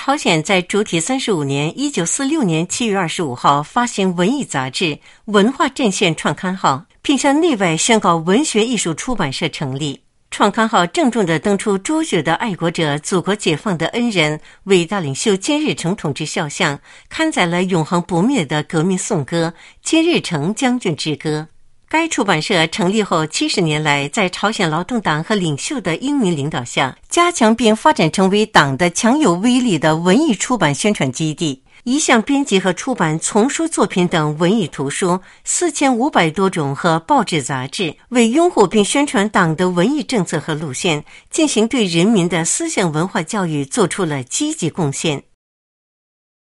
朝鲜在主体35年1946年7月25号发行文艺杂志《文化阵线创刊号》，并向内外宣告文学艺术出版社成立。创刊号郑重地登出卓绝的爱国者、祖国解放的恩人、伟大领袖金日成同志肖像，刊载了永恒不灭的革命颂歌《金日成将军之歌》。该出版社成立后70年来，在朝鲜劳动党和领袖的英明领导下，加强并发展成为党的强有威力的文艺出版宣传基地，一向编辑和出版丛书作品等文艺图书4500多种和报纸杂志，为拥护并宣传党的文艺政策和路线，进行对人民的思想文化教育做出了积极贡献。